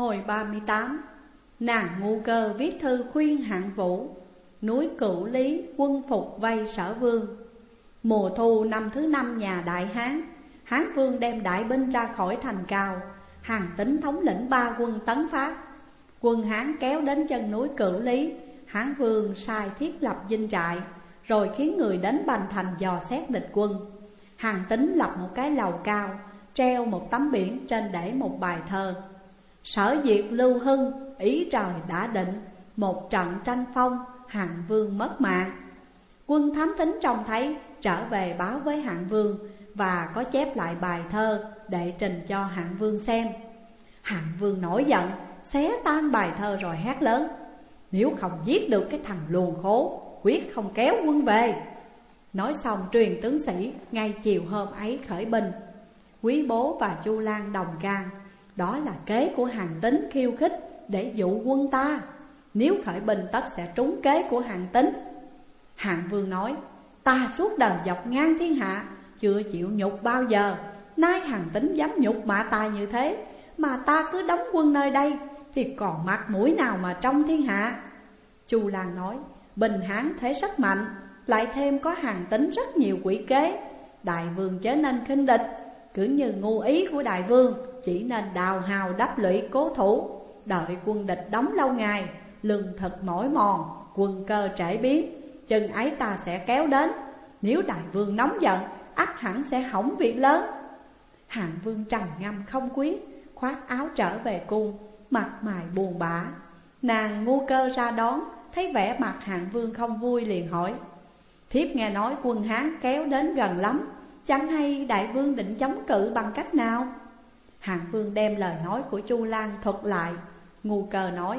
Hồi 38, nàng Ngu Cơ viết thư khuyên Hạng Vũ. Núi Cửu Lý quân phục vây Sở Vương. Mùa thu năm thứ 5 nhà Đại Hán, Hán Vương đem đại binh ra khỏi thành Cao. Hàn Tín thống lĩnh 3 quân tấn phát. Quân Hán kéo đến chân núi Cửu Lý. Hán Vương sai thiết lập dinh trại, rồi khiến người đến Bành Thành dò xét địch quân. Hàn Tín lập một cái lầu cao, treo một tấm biển, trên để một bài thơ: Sở diệt Lưu Hưng, ý trời đã định, một trận tranh phong, Hạng Vương mất mạng. Quân thám thính trông thấy, trở về báo với Hạng Vương, và có chép lại bài thơ để trình cho Hạng Vương xem. Hạng Vương nổi giận, xé tan bài thơ rồi hét lớn: Nếu không giết được cái thằng luồn khố, quyết không kéo quân về. Nói xong truyền tướng sĩ ngay chiều hôm ấy khởi binh. Quý Bố và Chu Lan đồng can: Đó là kế của Hàn Tín khiêu khích để dụ quân ta. Nếu khởi binh tất sẽ trúng kế của Hàn Tín. Hạng Vương nói: Ta suốt đời dọc ngang thiên hạ, chưa chịu nhục bao giờ. Nay Hàn Tín dám nhục mạ ta như thế, mà ta cứ đóng quân nơi đây, thì còn mặt mũi nào mà trong thiên hạ. Chu Lan nói: Bình Hán thế rất mạnh, lại thêm có Hàn Tín rất nhiều quỷ kế. Đại vương chớ nên khinh địch. Cứ như ngu ý của đại vương, chỉ nên đào hào đắp lũy cố thủ. Đợi quân địch đóng lâu ngày, lương thực mỏi mòn, quân cơ trễ biến, chừng ấy ta sẽ kéo đến. Nếu đại vương nóng giận, ắt hẳn sẽ hỏng việc lớn. Hạng Vương trầm ngâm không quyết, khoác áo trở về cung, mặt mày buồn bã. Nàng Ngu Cơ ra đón, thấy vẻ mặt Hạng Vương không vui, liền hỏi: Thiếp nghe nói quân Hán kéo đến gần lắm, chẳng hay đại vương định chống cự bằng cách nào? Hạng Vương đem lời nói của Chu Lan thuật lại. Ngu Cơ nói: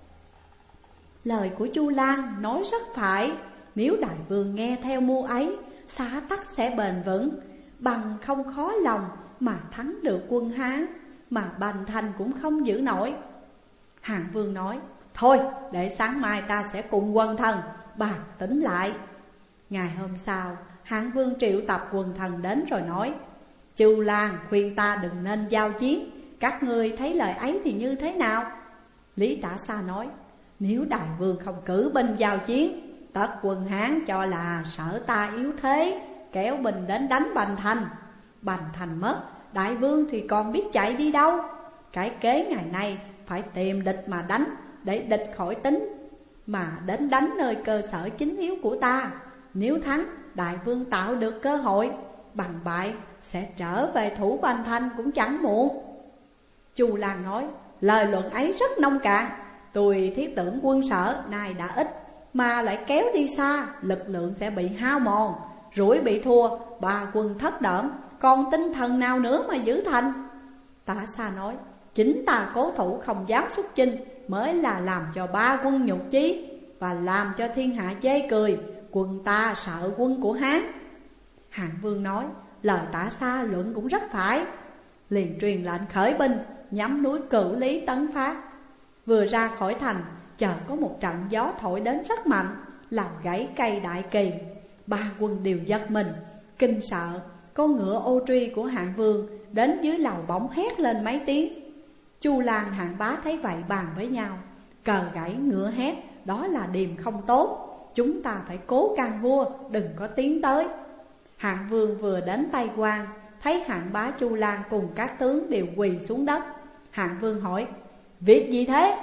Lời của Chu Lan nói rất phải. Nếu đại vương nghe theo mưu ấy, xã tắc sẽ bền vững, bằng không khó lòng mà thắng được quân Hán, mà Bành Thành cũng không giữ nổi. Hạng Vương nói: Thôi để sáng mai ta sẽ cùng quần thần bàn tính lại. Ngày hôm sau, Hạng Vương triệu tập quần thần đến rồi nói: Chu Lan khuyên ta đừng nên giao chiến, các ngươi thấy lời ấy thì như thế nào? Lý Tả Xa nói: Nếu đại vương không cử binh giao chiến, tất quân Hán cho là sợ ta yếu thế, kéo binh đến đánh Bành Thành. Bành Thành mất, đại vương thì còn biết chạy đi đâu. Cái kế ngày nay phải tìm địch mà đánh, để địch khỏi tính mà đến đánh nơi cơ sở chính yếu của ta. Nếu thắng, đại vương tạo được cơ hội, bằng bại sẽ trở về thủ Bành Thành cũng chẳng muộn. Chu Lan nói: Lời luận ấy rất nông cạn. Tôi thiết tưởng quân Sở nay đã ít, mà lại kéo đi xa, lực lượng sẽ bị hao mòn, rủi bị thua, 3 quân thất đỡm, còn tinh thần nào nữa mà giữ thành? Tả Xa nói: Chính ta cố thủ không dám xuất chinh, mới là làm cho 3 quân nhục chí, và làm cho thiên hạ chê cười. Quân ta sợ quân của Hán. Hạng Vương nói: Lời Tả Xa luận cũng rất phải. Liền truyền lệnh khởi binh, nhắm núi Cửu Lý tấn phát. Vừa ra khỏi thành, chợt có một trận gió thổi đến rất mạnh, làm gãy cây đại kỳ. 3 quân đều giật mình, kinh sợ. Con ngựa ô truy của Hạng Vương đến dưới lầu bỗng hét lên mấy tiếng. Chu Lan Hạng Bá thấy vậy bàn với nhau: Cờ gãy ngựa hét, đó là điềm không tốt. Chúng ta phải cố can vua, đừng có tiến tới. Hạng Vương vừa đến Tây Quan, thấy Hạng Bá Chu Lan cùng các tướng đều quỳ xuống đất. Hạng Vương hỏi: Việc gì thế?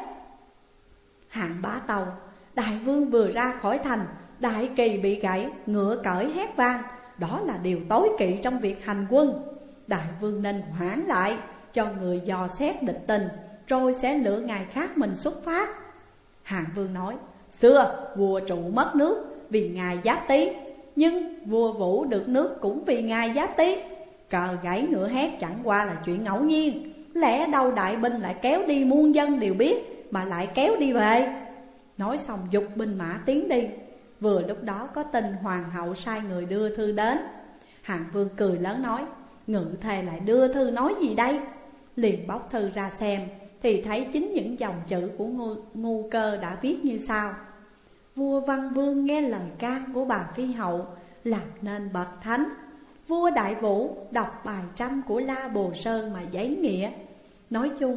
Hạng Bá tâu: Đại vương vừa ra khỏi thành, đại kỳ bị gãy, ngựa cởi hét vang. Đó là điều tối kỵ trong việc hành quân. Đại vương nên hoãn lại, cho người dò xét địch tình, rồi sẽ lựa ngày khác mình xuất phát. Hạng Vương nói: Xưa vua Trụ mất nước vì ngài Giáp Tý, nhưng vua Vũ được nước cũng vì ngài Giáp Tý. Cờ gãy ngựa hét chẳng qua là chuyện ngẫu nhiên. Lẽ đâu đại binh lại kéo đi muôn dân đều biết, mà lại kéo đi về? Nói xong giục binh mã tiến đi. Vừa lúc đó có tin hoàng hậu sai người đưa thư đến. Hạng Vương cười lớn nói: Ngự thề lại đưa thư nói gì đây? Liền bóc thư ra xem, thì thấy chính những dòng chữ của Ngu Cơ đã viết như sau: Vua Văn Vương nghe lời can của bà Phi hậu, làm nên bậc thánh. Vua Đại Vũ đọc bài trăm của La Bồ Sơn mà giấy nghĩa. Nói chung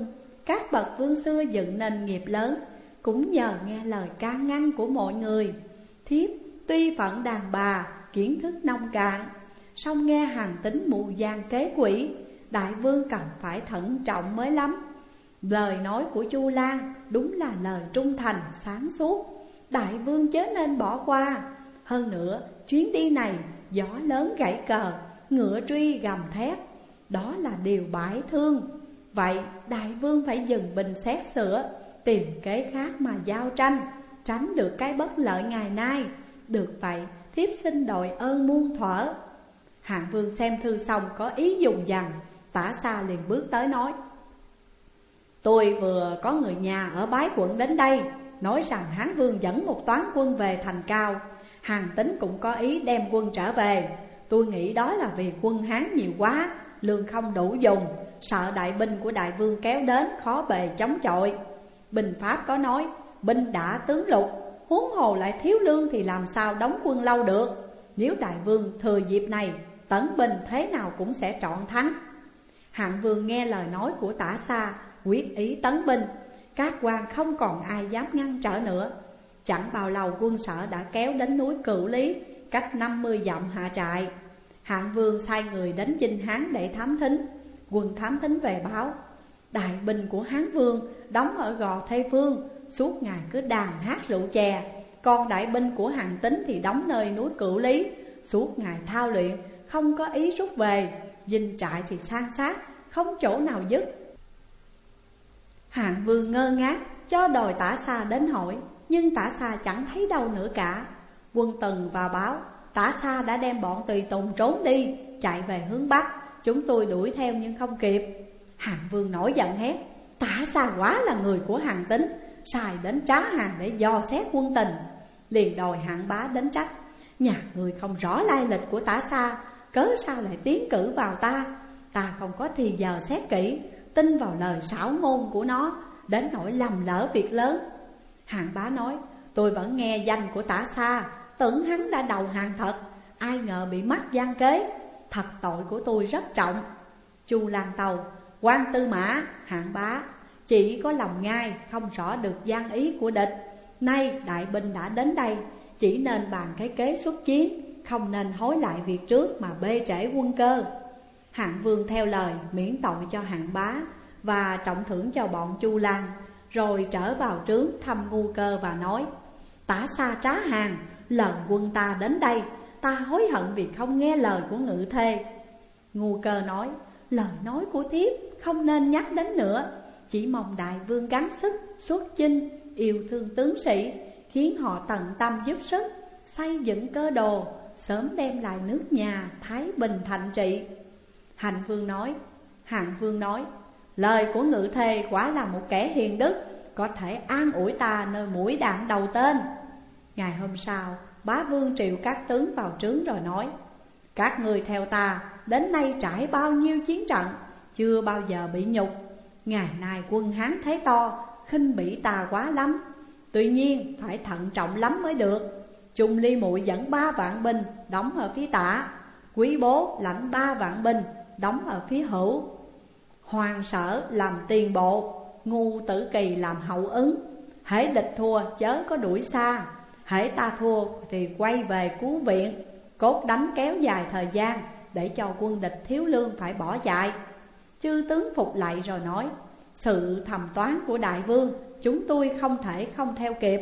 các bậc vương xưa dựng nên nghiệp lớn, cũng nhờ nghe lời can ngăn của mọi người. Thiếp tuy phận đàn bà, kiến thức nông cạn, song nghe hàn tín mưu gian kế quỷ, đại vương cần phải thận trọng mới lắm. Lời nói của Chu Lan đúng là lời trung thành sáng suốt, đại vương chớ nên bỏ qua. Hơn nữa chuyến đi này gió lớn gãy cờ, ngựa truy gầm thét, đó là điều bãi thương. Vậy đại vương phải dừng binh xét sửa, tìm kế khác mà giao tranh, tránh được cái bất lợi ngày nay. Được vậy thiếp xin đòi ơn muôn thuở. Hạng vương xem thư xong có ý dùng dằng. Tả Xa liền bước tới nói: tôi vừa có người nhà ở Bái Quận đến đây, nói rằng Hán vương dẫn một toán quân về thành Cao. Hàn Tín cũng có ý đem quân trở về. Tôi nghĩ đó là vì quân Hán nhiều quá, lương không đủ dùng, sợ đại binh của đại vương kéo đến khó bề chống chọi. Binh pháp có nói binh đã tướng lục, huống hồ lại thiếu lương thì làm sao đóng quân lâu được. Nếu đại vương thừa dịp này tấn binh, thế nào cũng sẽ trọn thắng. Hạng vương nghe lời nói của Tả Xa, quyết ý tấn binh. Các quan không còn ai dám ngăn trở nữa. Chẳng bao lâu quân Sở đã kéo đến núi Cửu Lý, cách 50 dặm hạ trại. Hạng vương sai người đến Dinh Hán để thám thính. Quân thám thính về báo: đại binh của Hán vương đóng ở Gò Thê Phương, suốt ngày cứ đàn hát rượu chè. Còn đại binh của Hàn Tín thì đóng nơi núi Cửu Lý, suốt ngày thao luyện, không có ý rút về. Dinh trại thì san sát, không chỗ nào dứt. Hạng vương ngơ ngác, cho đòi Tả Xa đến hỏi, nhưng Tả Xa chẳng thấy đâu nữa cả. Quân Tần vào báo: Tả Xa đã đem bọn tùy tùng trốn đi, chạy về hướng Bắc. Chúng tôi đuổi theo nhưng không kịp. Hạng vương nổi giận hét: Tả Xa quả là người của Hàn Tín, sai đến Trá Hàn để dò xét quân tình. Liền đòi Hạng Bá đến trách: nhà người không rõ lai lịch của Tả Xa, cớ sao lại tiến cử vào ta? Ta không có thì giờ xét kỹ, tin vào lời xảo ngôn của nó, đến nỗi lầm lỡ việc lớn. Hạng Bá nói: tôi vẫn nghe danh của Tả Xa, tưởng hắn đã đầu hàng thật, ai ngờ bị mắc gian kế. Thật tội của tôi rất trọng. Chu Lan Tàu: quan tư mã. Hạng Bá: chỉ có lòng ngai, không rõ được gian ý của địch. Nay đại binh đã đến đây, chỉ nên bàn cái kế xuất chiến, không nên hối lại việc trước mà bê trễ quân cơ. Hạng vương theo lời miễn tội cho Hạng Bá và trọng thưởng cho bọn Chu Lan, rồi trở vào trướng thăm Ngu Cơ và nói: Tả Xa Trá Hàn, lần quân ta đến đây, ta hối hận vì không nghe lời của ngự thê. Ngu Cơ nói: lời nói của thiếp không nên nhắc đến nữa, chỉ mong đại vương gắng sức xuất chinh, yêu thương tướng sĩ, khiến họ tận tâm giúp sức xây dựng cơ đồ, sớm đem lại nước nhà thái bình thạnh trị. Hạng vương nói: lời của ngự thê quả là một kẻ hiền đức, có thể an ủi ta nơi mũi đạn đầu tên. Ngày hôm sau, bá vương triệu các tướng vào trướng rồi nói: các người theo ta đến nay trải bao nhiêu chiến trận, chưa bao giờ bị nhục. Ngày nay quân Hán thế to, khinh bỉ ta quá lắm. Tuy nhiên phải thận trọng lắm mới được. Trung Ly Muội dẫn 3 vạn binh đóng ở phía tả, Quý Bố lãnh 3 vạn binh đóng ở phía hữu. Hoàng Sở làm tiền bộ, Ngu Tử Kỳ làm hậu ứng. hễ địch thua chớ có đuổi xa, hễ ta thua thì quay về cứu viện. Cốt đánh kéo dài thời gian để cho quân địch thiếu lương phải bỏ chạy. Chư tướng phục lạy rồi nói: sự thầm toán của đại vương chúng tôi không thể không theo kịp.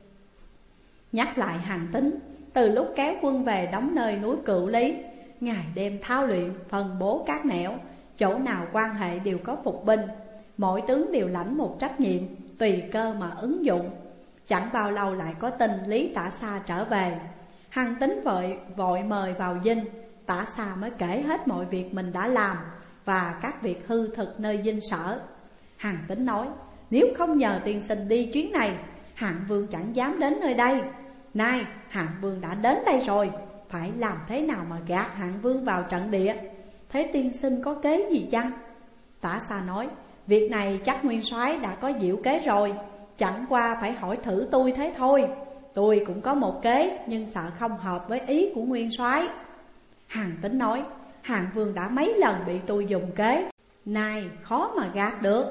Nhắc lại Hàn Tín, từ lúc kéo quân về đóng nơi núi Cửu Lý, ngày đêm thao luyện phân bố các nẻo, chỗ nào quan hệ đều có phục binh. Mỗi tướng đều lãnh một trách nhiệm, tùy cơ mà ứng dụng. Chẳng bao lâu lại có tin Lý Tả Xa trở về. Hàn Tín vội mời vào dinh. Tả Xa mới kể hết mọi việc mình đã làm và các việc hư thực nơi dinh sở. Hàn Tín nói: nếu không nhờ tiên sinh đi chuyến này, Hạng vương chẳng dám đến nơi đây. Nay Hạng vương đã đến đây rồi, phải làm thế nào mà gạt Hạng vương vào trận địa? Thế tiên sinh có kế gì chăng? Tả Xa nói: việc này chắc nguyên soái đã có diệu kế rồi, chẳng qua phải hỏi thử tôi thế thôi. Tôi cũng có một kế, nhưng sợ không hợp với ý của nguyên soái. Hàn Tín nói: Hạng vương đã mấy lần bị tôi dùng kế, nay khó mà gạt được.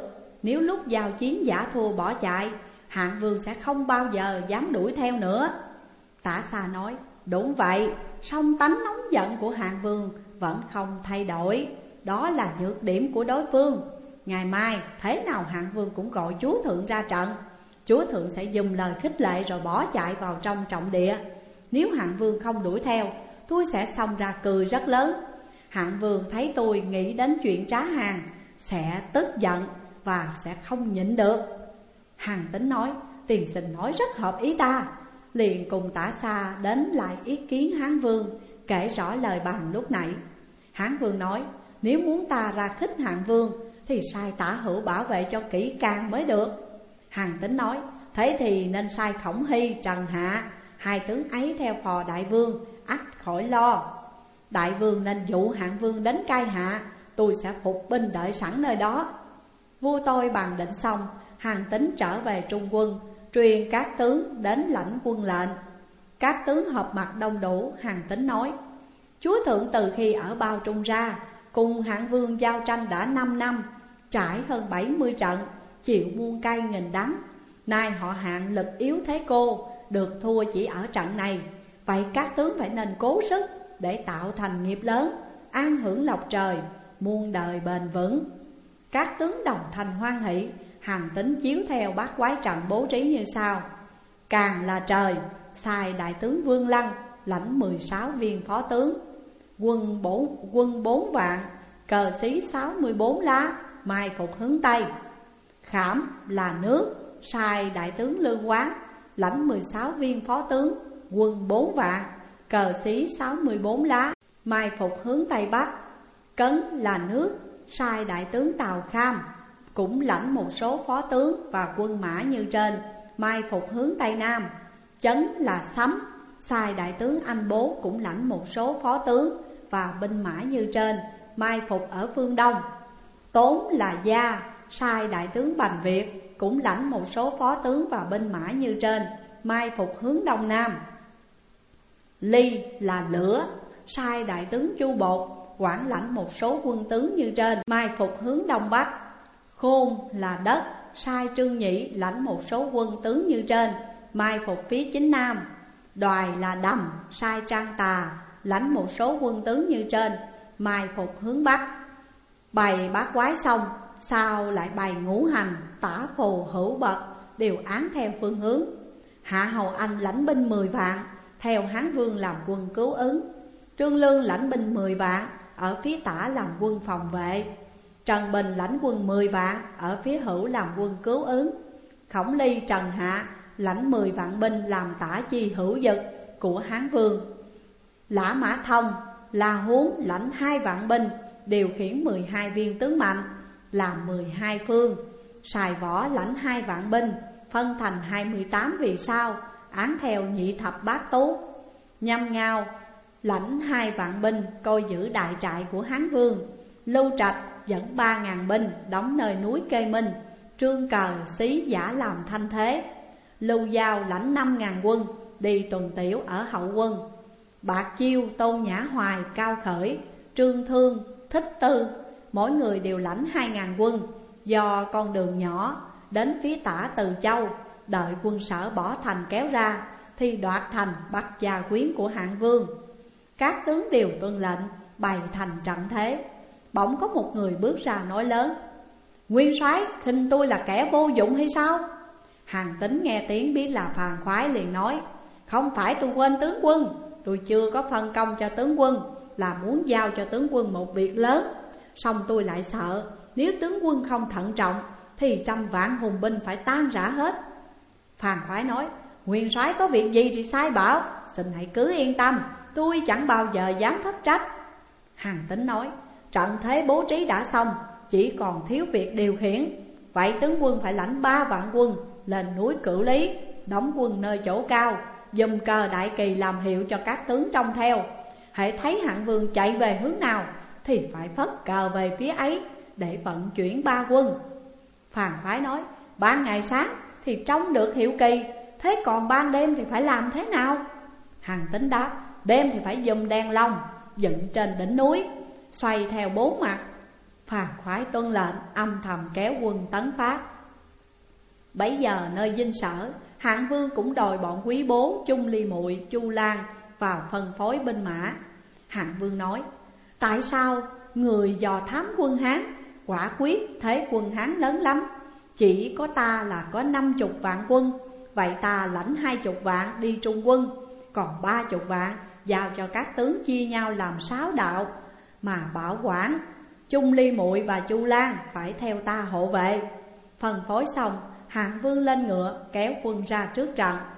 Nếu lúc giao chiến giả thua bỏ chạy, Hạng Vương sẽ không bao giờ dám đuổi theo nữa. Tả Xa nói, đúng vậy, song tánh nóng giận của Hạng Vương vẫn không thay đổi. Đó là nhược điểm của đối phương. Ngày mai thế nào Hạng Vương cũng gọi chúa thượng ra trận. Chúa thượng sẽ dùng lời khích lệ rồi bỏ chạy vào trong trọng địa. Nếu Hạng Vương không đuổi theo, tôi sẽ xông ra cười rất lớn. Hạng Vương thấy tôi nghĩ đến chuyện trá hàng sẽ tức giận và sẽ không nhịn được. Hàn Tín nói, tiền sinh nói rất hợp ý ta. Liền cùng Tả Xa đến lại ý kiến Hán Vương, kể rõ lời bàn lúc nãy. Hán Vương nói, nếu muốn ta ra khích Hạng Vương thì sai Tả Hữu bảo vệ cho kỹ càng mới được. Hàn Tín nói, thế thì nên sai Khổng Hy, Trần Hạ, hai tướng ấy theo phò đại vương, ắt khỏi lo. Đại vương nên dụ Hạng Vương đến Cai Hạ, tôi sẽ phục binh đợi sẵn nơi đó. Vua tôi bàn định xong, Hàn Tín trở về trung quân, truyền các tướng đến lãnh quân lệnh. Các tướng họp mặt đông đủ. Hàn Tín nói, chúa thượng từ khi ở Bao Trung ra, cùng Hạng Vương giao tranh đã 5 năm, trải hơn 70 trận, chịu muôn cay nghìn đắng. Nay họ Hạng lực yếu thế cô, được thua chỉ ở trận này. Vậy các tướng phải nên cố sức để tạo thành nghiệp lớn, an hưởng lộc trời, muôn đời bền vững. Các tướng đồng thanh hoan hỷ. Hàn Tín chiếu theo bát quái trận bố trí như sau. Càng là trời, sai đại tướng Vương Lăng lãnh 16 viên phó tướng, quân 4 vạn, cờ xí 64 lá, mai phục hướng Tây. Khảm là nước, sai đại tướng Lương Quán lãnh 16 viên phó tướng, quân 4 vạn, cờ xí 64 lá, mai phục hướng Tây Bắc. Cấn là nước, sai đại tướng Tào Kham cũng lãnh một số phó tướng và quân mã như trên, mai phục hướng Tây Nam. Chấn là sấm, sai đại tướng Anh Bố cũng lãnh một số phó tướng và binh mã như trên, mai phục ở phương Đông. Tốn là gia, sai đại tướng Bành Việt cũng lãnh một số phó tướng và binh mã như trên, mai phục hướng Đông Nam. Ly là lửa, sai đại tướng Chu Bột quản lãnh một số quân tướng như trên, mai phục hướng Đông Bắc. Khôn là đất, sai Trương Nhĩ lãnh một số quân tướng như trên, mai phục phía chính Nam. Đoài là đầm, sai Trang Tà lãnh một số quân tướng như trên, mai phục hướng Bắc. Bày bát quái xong, sau lại bày ngũ hành, tả phù hữu bậc đều án theo phương hướng. Hạ Hầu Anh lãnh binh 10 vạn, theo Hán Vương làm quân cứu ứng. Trương Lương lãnh binh 10 vạn, ở phía tả làm quân phòng vệ. Trần Bình lãnh quân 10 vạn, ở phía hữu làm quân cứu ứng. Khổng Ly, Trần Hạ lãnh 10 vạn binh làm tả chi hữu dực của Hán Vương. Lã Mã Thông, La Huống lãnh 2 vạn binh, điều khiển 12 viên tướng mạnh, làm 12 phương. Sài Võ lãnh 2 vạn binh, phân thành 28 vì sao, án theo nhị thập bát tú. Nhâm Ngao lãnh 2 vạn binh, coi giữ đại trại của Hán Vương. Lưu Trạch dẫn 3.000 binh, đóng nơi núi Kê Minh. Trương Cờ xí giả làm thanh thế. Lưu Giao lãnh 5.000 quân, đi tuần tiểu ở hậu quân. Bạc Chiêu, Tôn Nhã Hoài, Cao Khởi, Trương Thương, Thích Tư, mỗi người đều lãnh 2.000 quân. Do con đường nhỏ đến phía tả Từ Châu, đợi quân Sở bỏ thành kéo ra thì đoạt thành bắt gia quyến của Hạng Vương. Các tướng đều tuân lệnh, bày thành trận thế. Bỗng có một người bước ra nói lớn: Nguyên soái khinh tôi là kẻ vô dụng hay sao? Hàn Tín nghe tiếng biết là Phàn Khoái, liền nói: Không phải tôi quên tướng quân, tôi chưa có phân công cho tướng quân, là muốn giao cho tướng quân một việc lớn. Song tôi lại sợ, nếu tướng quân không thận trọng thì 100 vạn hùng binh phải tan rã hết. Phàn Khoái nói: Nguyên soái có việc gì thì sai bảo, xin hãy cứ yên tâm, tôi chẳng bao giờ dám thất trách. Hàn Tín nói: Trận thế bố trí đã xong, chỉ còn thiếu việc điều khiển. Vậy tướng quân phải lãnh 3 vạn quân lên núi Cửu Lý, đóng quân nơi chỗ cao, dùng cờ đại kỳ làm hiệu cho các tướng trông theo. Hãy thấy Hạng Vương chạy về hướng nào thì phải phất cờ về phía ấy để vận chuyển 3 quân. Phàn Khoái nói: Ban ngày sáng thì trông được hiệu kỳ, thế còn ban đêm thì phải làm thế nào? Hàn Tín đáp: Đêm thì phải dùng đèn lồng dựng trên đỉnh núi, xoay theo 4 mặt, Phàn Khoái tuân lệnh, âm thầm kéo quân tấn phát. Bấy giờ nơi dinh sở, Hạng Vương cũng đòi bọn quý bố Chung Ly Muội, Chu Lan vào phân phối binh mã. Hạng Vương nói: tại sao người dò thám quân Hán? Quả quyết thế quân Hán lớn lắm, chỉ có ta là có 50 vạn quân. Vậy ta lãnh 20 vạn đi trung quân, còn 30 vạn giao cho các tướng chia nhau làm 6 đạo mà bảo quản. Chung Ly Muội và Chu Lan phải theo ta hộ vệ. Phân phối xong, Hạng Vương lên ngựa kéo quân ra trước trận.